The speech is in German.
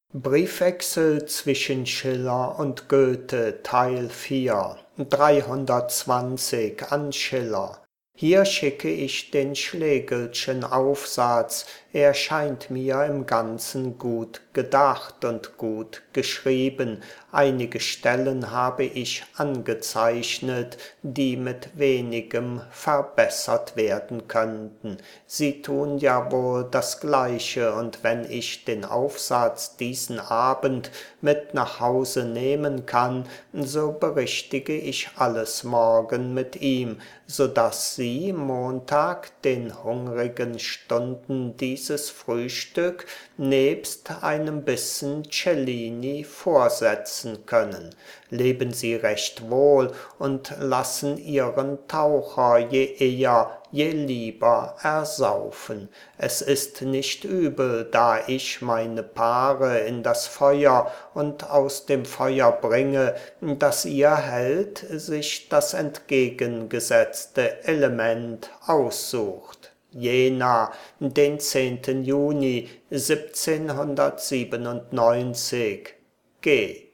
Briefwechsel zwischen Schiller und Goethe Teil 4 320 an Schiller. Hier schicke ich den Schlegelschen Aufsatz, er scheint mir im Ganzen gut gedacht und gut geschrieben. Einige Stellen habe ich angezeichnet, die mit wenigem verbessert werden könnten. Sie tun ja wohl das Gleiche, und wenn ich den Aufsatz diesen Abend mit nach Hause nehmen kann, so berichtige ich alles morgen mit ihm, so dass Sie Montag den hungrigen Stunden dieses Frühstück nebst einem Bissen Cellini vorsetzen können. Leben Sie recht wohl und lassen Ihren Taucher je eher, je lieber ersaufen. Es ist nicht übel, da ich meine Paare in das Feuer und aus dem Feuer bringe, dass Ihr Held sich das entgegengesetzte Element aussucht. Jena, den 10. Juni 1797. G.